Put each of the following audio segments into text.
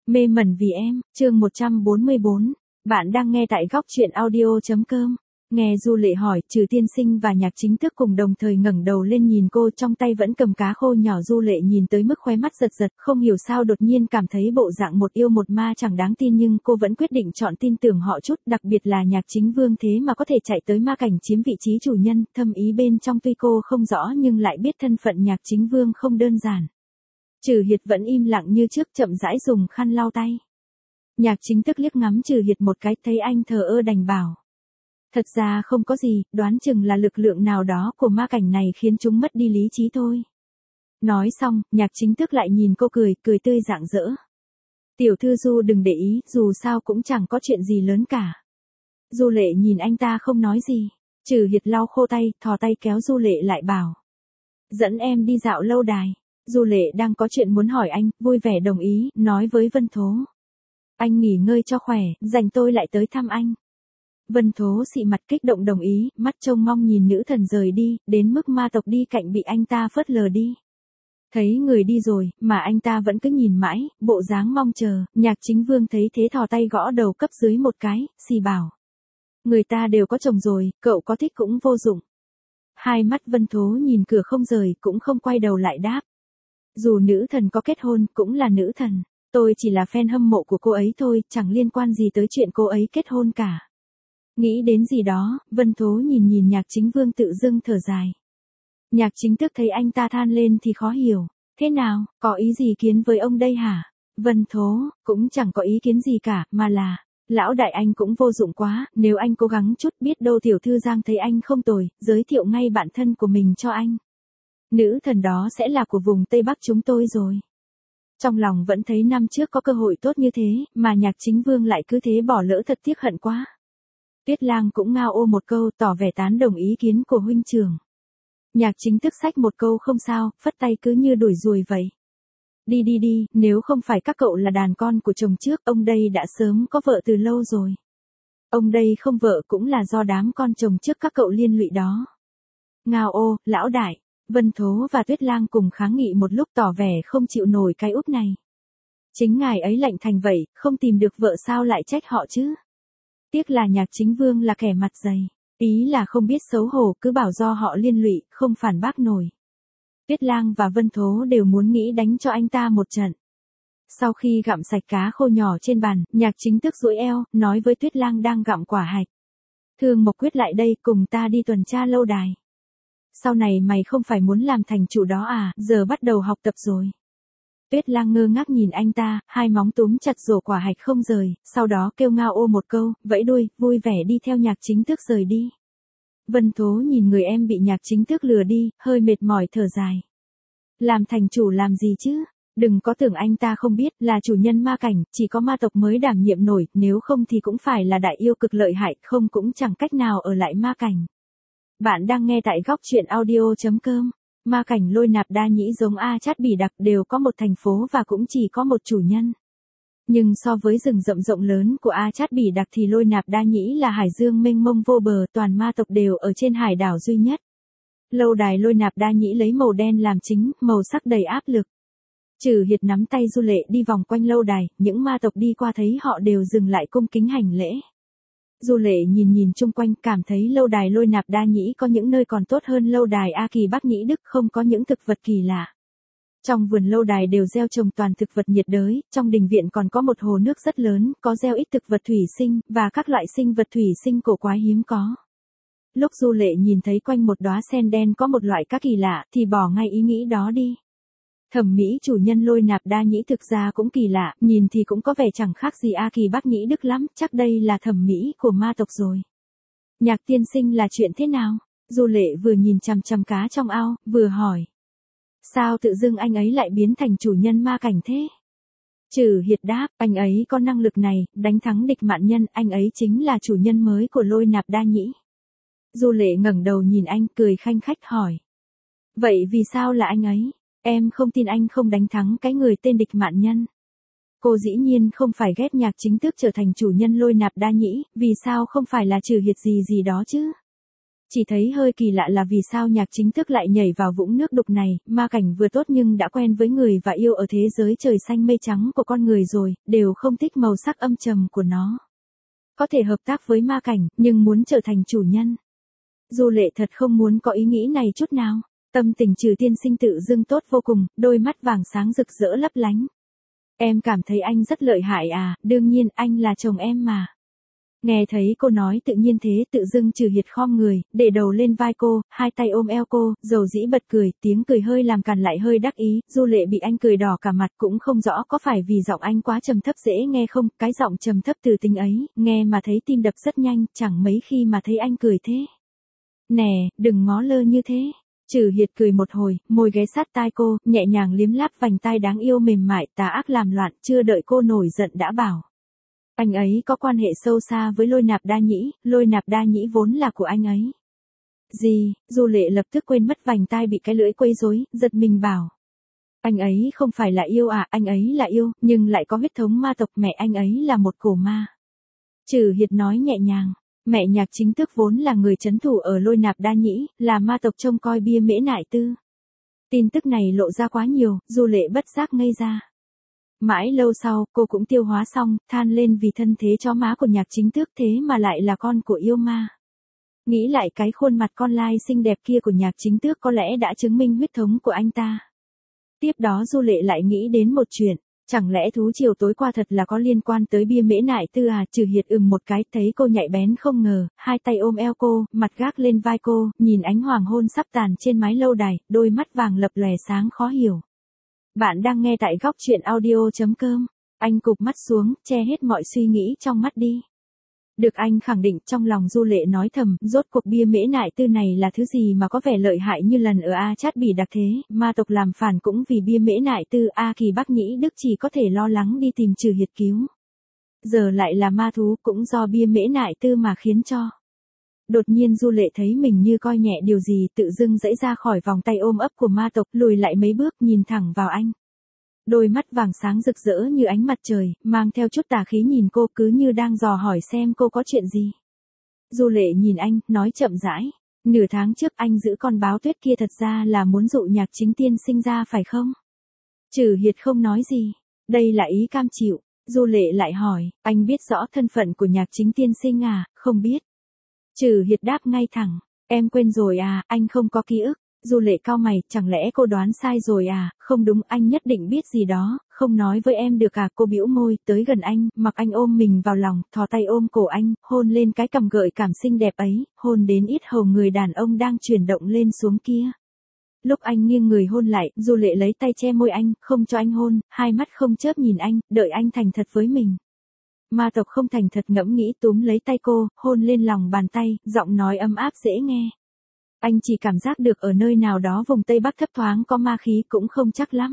Mê mẩn vì em, chương 144. Bạn đang nghe tại góc truyện audio.com. Nghe Du Lệ hỏi, Trừ Tiên Sinh và Nhạc Chính Thức cùng đồng thời ngẩng đầu lên nhìn cô, trong tay vẫn cầm cá khô nhỏ. Du Lệ nhìn tới mức khóe mắt giật giật, không hiểu sao đột nhiên cảm thấy bộ dạng một yêu một ma chẳng đáng tin, nhưng cô vẫn quyết định chọn tin tưởng họ chút, đặc biệt là Nhạc Chính Vương thế mà có thể chạy tới ma cảnh chiếm vị trí chủ nhân, thâm ý bên trong tuy cô không rõ nhưng lại biết thân phận Nhạc Chính Vương không đơn giản. Trừ Hiệt vẫn im lặng như trước, chậm rãi dùng khăn lau tay. Nhạc Chính Thức liếc ngắm Trừ Hiệt một cái, thấy anh thờ ơ đành bảo. Thật ra không có gì, đoán chừng là lực lượng nào đó của ma cảnh này khiến chúng mất đi lý trí thôi. Nói xong, Nhạc Chính Thức lại nhìn cô cười tươi rạng rỡ. Tiểu thư Du đừng để ý, dù sao cũng chẳng có chuyện gì lớn cả. Du Lệ nhìn anh ta không nói gì. Trừ Hiệt lau khô tay, thò tay kéo Du Lệ lại bảo. Dẫn em đi dạo lâu đài. Du Lệ đang có chuyện muốn hỏi anh, vui vẻ đồng ý, nói với Vân Thố. Anh nghỉ ngơi cho khỏe, rảnh tôi lại tới thăm anh. Vân Thố xị mặt kích động đồng ý, mắt trông mong nhìn nữ thần rời đi, đến mức ma tộc đi cạnh bị anh ta phớt lờ đi. Thấy người đi rồi, mà anh ta vẫn cứ nhìn mãi, bộ dáng mong chờ, Nhạc Chính Vương thấy thế thò tay gõ đầu cấp dưới một cái, xì bảo. Người ta đều có chồng rồi, cậu có thích cũng vô dụng. Hai mắt Vân Thố nhìn cửa không rời, cũng không quay đầu lại đáp. Dù nữ thần có kết hôn, cũng là nữ thần. Tôi chỉ là fan hâm mộ của cô ấy thôi, chẳng liên quan gì tới chuyện cô ấy kết hôn cả. Nghĩ đến gì đó, Vân Thố nhìn Nhạc Chính Vương tự dưng thở dài. Nhạc Chính Thức thấy anh ta than lên thì khó hiểu. Thế nào, có ý gì kiến với ông đây hả? Vân Thố, cũng chẳng có ý kiến gì cả, mà là, lão đại anh cũng vô dụng quá, nếu anh cố gắng chút biết đâu tiểu thư Giang thấy anh không tồi, giới thiệu ngay bạn thân của mình cho anh. Nữ thần đó sẽ là của vùng Tây Bắc chúng tôi rồi. Trong lòng vẫn thấy năm trước có cơ hội tốt như thế, mà Nhạc Chính Vương lại cứ thế bỏ lỡ, thật tiếc hận quá. Tuyết Lang cũng ngao ô một câu, tỏ vẻ tán đồng ý kiến của huynh trưởng. Nhạc Chính Thức xách một câu không sao, phất tay cứ như đuổi ruồi vậy. Đi, nếu không phải các cậu là đàn con của chồng trước, ông đây đã sớm có vợ từ lâu rồi. Ông đây không vợ cũng là do đám con chồng trước các cậu liên lụy đó. Ngao ô, lão đại. Vân Thố và Tuyết Lang cùng kháng nghị một lúc, tỏ vẻ không chịu nổi cái úp này. Chính ngài ấy lạnh thành vậy, không tìm được vợ sao lại trách họ chứ? Tiếc là Nhạc Chính Vương là kẻ mặt dày, ý là không biết xấu hổ, cứ bảo do họ liên lụy, không phản bác nổi. Tuyết Lang và Vân Thố đều muốn nghĩ đánh cho anh ta một trận. Sau khi gặm sạch cá khô nhỏ trên bàn, Nhạc Chính Thức duỗi eo, nói với Tuyết Lang đang gặm quả hạch. Thương Mộc Quyết lại đây, cùng ta đi tuần tra lâu đài. Sau này mày không phải muốn làm thành chủ đó à, giờ bắt đầu học tập rồi. Tuyết Lang ngơ ngác nhìn anh ta, hai móng túm chặt rổ quả hạch không rời, sau đó kêu ngao ô một câu, vẫy đuôi, vui vẻ đi theo Nhạc Chính Thức rời đi. Vân Thố nhìn người em bị Nhạc Chính Thức lừa đi, hơi mệt mỏi thở dài. Làm thành chủ làm gì chứ? Đừng có tưởng anh ta không biết, là chủ nhân ma cảnh, chỉ có ma tộc mới đảm nhiệm nổi, nếu không thì cũng phải là đại yêu cực lợi hại, không cũng chẳng cách nào ở lại ma cảnh. Bạn đang nghe tại góc truyện audio.com. Ma cảnh Lôi Nạp Đa Nhĩ giống A Chát Bỉ Đặc, đều có một thành phố và cũng chỉ có một chủ nhân. Nhưng so với rừng rậm rộng lớn của A Chát Bỉ Đặc thì Lôi Nạp Đa Nhĩ là hải dương mênh mông vô bờ, toàn ma tộc đều ở trên hải đảo duy nhất. Lâu đài Lôi Nạp Đa Nhĩ lấy màu đen làm chính, màu sắc đầy áp lực. Trừ Hiệt nắm tay Du Lệ đi vòng quanh lâu đài, những ma tộc đi qua thấy họ đều dừng lại cung kính hành lễ. Du Lệ nhìn chung quanh, cảm thấy lâu đài Lôi Nạp Đa Nhĩ có những nơi còn tốt hơn lâu đài A Kỳ Bắc Nhĩ Đức, không có những thực vật kỳ lạ. Trong vườn lâu đài đều gieo trồng toàn thực vật nhiệt đới, trong đình viện còn có một hồ nước rất lớn, có gieo ít thực vật thủy sinh, và các loại sinh vật thủy sinh cổ quái hiếm có. Lúc Du Lệ nhìn thấy quanh một đóa sen đen có một loại cá kỳ lạ, thì bỏ ngay ý nghĩ đó đi. Thẩm mỹ chủ nhân Lôi Nạp Đa Nhĩ thực ra cũng kỳ lạ, nhìn thì cũng có vẻ chẳng khác gì A Kỳ Bắc Nhĩ Đức lắm, chắc đây là thẩm mỹ của ma tộc rồi. Nhạc tiên sinh là chuyện thế nào? Du Lệ vừa nhìn chằm chằm cá trong ao, vừa hỏi. Sao tự dưng anh ấy lại biến thành chủ nhân ma cảnh thế? Trừ Hiệt đáp, anh ấy có năng lực này, đánh thắng địch mạn nhân, anh ấy chính là chủ nhân mới của Lôi Nạp Đa Nhĩ. Du Lệ ngẩng đầu nhìn anh, cười khanh khách hỏi. Vậy vì sao là anh ấy? Em không tin anh không đánh thắng cái người tên địch mạn nhân. Cô dĩ nhiên không phải ghét Nhạc Chính Thức trở thành chủ nhân Lôi Nạp Đa Nhĩ, vì sao không phải là Trừ Hiệt gì đó chứ? Chỉ thấy hơi kỳ lạ là vì sao nhạc chính thức lại nhảy vào vũng nước đục này, ma cảnh vừa tốt nhưng đã quen với người và yêu ở thế giới trời xanh mây trắng của con người rồi, đều không thích màu sắc âm trầm của nó. Có thể hợp tác với ma cảnh, nhưng muốn trở thành chủ nhân. Du Lệ thật không muốn có ý nghĩ này chút nào. Tâm tình Trừ Tiên Sinh tự dưng tốt vô cùng, đôi mắt vàng sáng rực rỡ lấp lánh. Em cảm thấy anh rất lợi hại à, đương nhiên anh là chồng em mà. Nghe thấy cô nói tự nhiên thế, tự dưng Trừ Hiệt khom người, để đầu lên vai cô, hai tay ôm eo cô, dầu dĩ bật cười, tiếng cười hơi làm càn lại hơi đắc ý. Du Lệ bị anh cười đỏ cả mặt, cũng không rõ có phải vì giọng anh quá trầm thấp dễ nghe không, cái giọng trầm thấp từ tính ấy, nghe mà thấy tim đập rất nhanh, chẳng mấy khi mà thấy anh cười thế. Nè, đừng ngó lơ như thế. Trừ Hiệt cười một hồi, môi ghé sát tai cô, nhẹ nhàng liếm láp vành tai đáng yêu mềm mại, tà ác làm loạn, chưa đợi cô nổi giận đã bảo. Anh ấy có quan hệ sâu xa với Lôi Nạp Đa Nhĩ, Lôi Nạp Đa Nhĩ vốn là của anh ấy. Gì? Du Lệ lập tức quên mất vành tai bị cái lưỡi quấy rối, giật mình bảo. Anh ấy không phải là yêu à, anh ấy là yêu, nhưng lại có huyết thống ma tộc, mẹ anh ấy là một cổ ma. Trừ Hiệt nói nhẹ nhàng. Mẹ nhạc chính thức vốn là người trấn thủ ở Lôi Nạp Đa Nhĩ, là ma tộc trông coi bia mễ nại tư. Tin tức này lộ ra quá nhiều, Du Lệ bất giác ngây ra. Mãi lâu sau, cô cũng tiêu hóa xong, than lên vì thân thế chó má của nhạc chính tước thế mà lại là con của yêu ma. Nghĩ lại cái khuôn mặt con lai xinh đẹp kia của nhạc chính tước có lẽ đã chứng minh huyết thống của anh ta. Tiếp đó Du Lệ lại nghĩ đến một chuyện. Chẳng lẽ thú chiều tối qua thật là có liên quan tới bia mễ nại tư à? Trừ Hiệt một cái, thấy cô nhạy bén không ngờ, hai tay ôm eo cô, mặt gác lên vai cô, nhìn ánh hoàng hôn sắp tàn trên mái lâu đài, đôi mắt vàng lập lòe sáng khó hiểu. Bạn đang nghe tại góc truyện audio.com. Anh cụp mắt xuống, che hết mọi suy nghĩ trong mắt đi. Được anh khẳng định, trong lòng Du Lệ nói thầm, rốt cuộc bia mễ nại tư này là thứ gì mà có vẻ lợi hại như lần ở A Chát Bỉ Đặc thế, ma tộc làm phản cũng vì bia mễ nại tư. A Kỳ Bắc Nhĩ Đức chỉ có thể lo lắng đi tìm Trừ Hiệt cứu. Giờ lại là ma thú, cũng do bia mễ nại tư mà khiến cho. Đột nhiên Du Lệ thấy mình như coi nhẹ điều gì, tự dưng giãy ra khỏi vòng tay ôm ấp của ma tộc, lùi lại mấy bước, nhìn thẳng vào anh. Đôi mắt vàng sáng rực rỡ như ánh mặt trời, mang theo chút tà khí nhìn cô, cứ như đang dò hỏi xem cô có chuyện gì. Du Lệ nhìn anh, nói chậm rãi. Nửa tháng trước anh giữ con báo tuyết kia thật ra là muốn dụ nhạc chính tiên sinh ra phải không? Trừ Hiệt không nói gì. Đây là ý cam chịu. Du Lệ lại hỏi, anh biết rõ thân phận của nhạc chính tiên sinh à? Không biết. Trừ Hiệt đáp ngay thẳng. Em quên rồi à, anh không có ký ức. Du Lệ cau mày, chẳng lẽ cô đoán sai rồi à? Không đúng, anh nhất định biết gì đó, không nói với em được à? Cô bĩu môi, tới gần anh, mặc anh ôm mình vào lòng, thò tay ôm cổ anh, hôn lên cái cằm gợi cảm xinh đẹp ấy, hôn đến yết hầu người đàn ông đang chuyển động lên xuống kia. Lúc anh nghiêng người hôn lại, Du Lệ lấy tay che môi anh, không cho anh hôn, hai mắt không chớp nhìn anh, đợi anh thành thật với mình. Ma tộc không thành thật ngẫm nghĩ túm lấy tay cô, hôn lên lòng bàn tay, giọng nói ấm áp dễ nghe. Anh chỉ cảm giác được ở nơi nào đó vùng Tây Bắc thấp thoáng có ma khí, cũng không chắc lắm.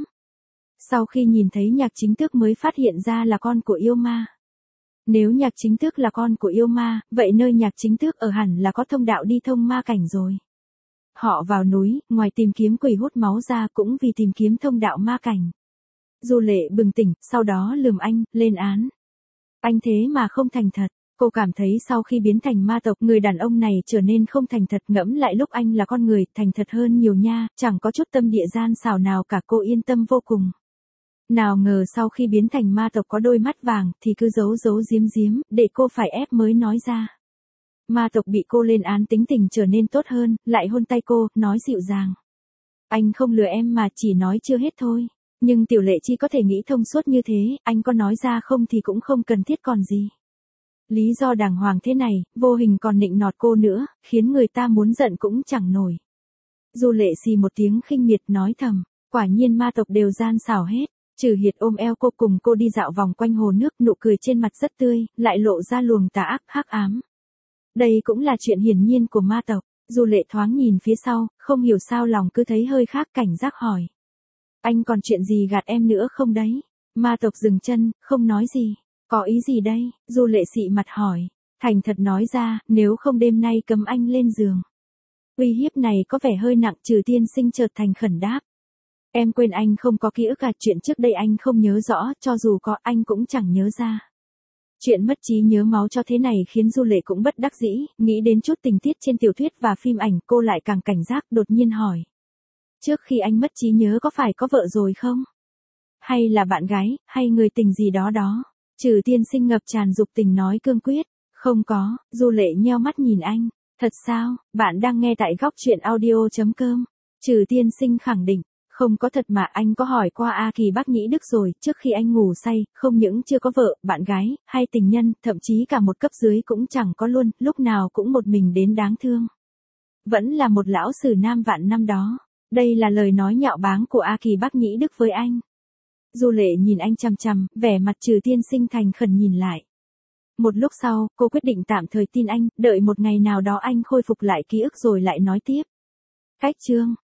Sau khi nhìn thấy nhạc chính tước mới phát hiện ra là con của yêu ma. Nếu nhạc chính tước là con của yêu ma, vậy nơi nhạc chính tước ở hẳn là có thông đạo đi thông ma cảnh rồi. Họ vào núi, ngoài tìm kiếm quỷ hút máu ra cũng vì tìm kiếm thông đạo ma cảnh. Du Lệ bừng tỉnh, sau đó lườm anh, lên án. Anh thế mà không thành thật. Cô cảm thấy sau khi biến thành ma tộc, người đàn ông này trở nên không thành thật, ngẫm lại lúc anh là con người, thành thật hơn nhiều nha, chẳng có chút tâm địa gian xảo nào cả, cô yên tâm vô cùng. Nào ngờ sau khi biến thành ma tộc có đôi mắt vàng, thì cứ giấu giấu giếm giếm, để cô phải ép mới nói ra. Ma tộc bị cô lên án tính tình trở nên tốt hơn, lại hôn tay cô, nói dịu dàng. Anh không lừa em mà, chỉ nói chưa hết thôi. Nhưng Tiểu Lệ Chi có thể nghĩ thông suốt như thế, anh có nói ra không thì cũng không cần thiết còn gì. Lý do đàng hoàng thế này, vô hình còn nịnh nọt cô nữa, khiến người ta muốn giận cũng chẳng nổi. Du Lệ xì một tiếng khinh miệt nói thầm, quả nhiên ma tộc đều gian xảo hết. Trừ Hiệt ôm eo cô cùng cô đi dạo vòng quanh hồ nước, nụ cười trên mặt rất tươi, lại lộ ra luồng tà ác hắc ám. Đây cũng là chuyện hiển nhiên của ma tộc. Du Lệ thoáng nhìn phía sau, không hiểu sao lòng cứ thấy hơi khác, cảnh giác hỏi. Anh còn chuyện gì gạt em nữa không đấy? Ma tộc dừng chân, không nói gì. Có ý gì đây? Du Lệ xị mặt hỏi. Thành thật nói ra, nếu không đêm nay cấm anh lên giường. Uy hiếp này có vẻ hơi nặng. Trừ tiên sinh chợt thành khẩn đáp. Em quên anh không có ký ức à? Chuyện trước đây anh không nhớ rõ, cho dù có anh cũng chẳng nhớ ra. Chuyện mất trí nhớ máu cho thế này khiến Du Lệ cũng bất đắc dĩ, nghĩ đến chút tình tiết trên tiểu thuyết và phim ảnh, cô lại càng cảnh giác, đột nhiên hỏi. Trước khi anh mất trí nhớ có phải có vợ rồi không? Hay là bạn gái, hay người tình gì đó đó? Trừ tiên sinh ngập tràn dục tình nói cương quyết. Không có, Du Lệ nheo mắt nhìn anh. Thật sao, bạn đang nghe tại góc chuyện audio.com. Trừ tiên sinh khẳng định. Không có thật mà, anh có hỏi qua A Kỳ bác Nhĩ Đức rồi, trước khi anh ngủ say, không những chưa có vợ, bạn gái, hay tình nhân, thậm chí cả một cấp dưới cũng chẳng có luôn, lúc nào cũng một mình đến đáng thương. Vẫn là một lão sử nam vạn năm đó. Đây là lời nói nhạo báng của A Kỳ bác Nhĩ Đức với anh. Du Lệ nhìn anh chằm chằm, vẻ mặt Trừ tiên sinh thành khẩn nhìn lại. Một lúc sau, cô quyết định tạm thời tin anh, đợi một ngày nào đó anh khôi phục lại ký ức rồi lại nói tiếp. Cách chương